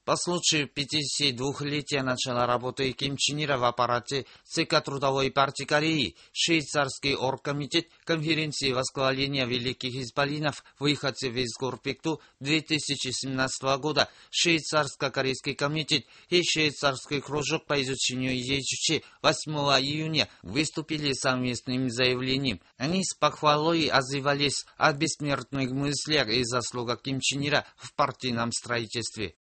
По случаю 52-летия начала работы Ким Чен Ира в аппарате ЦК Трудовой партии Кореи, швейцарский оргкомитет конференции восхваления великих исполинов, выходцев из Горпекту 2017 года, швейцарско-корейский комитет и швейцарский кружок по изучению идей Чуче 8 июня выступили совместным заявлением. Они с похвалой отзывались о бессмертных мыслях и заслугах Ким Чен Ира в партийном строительстве.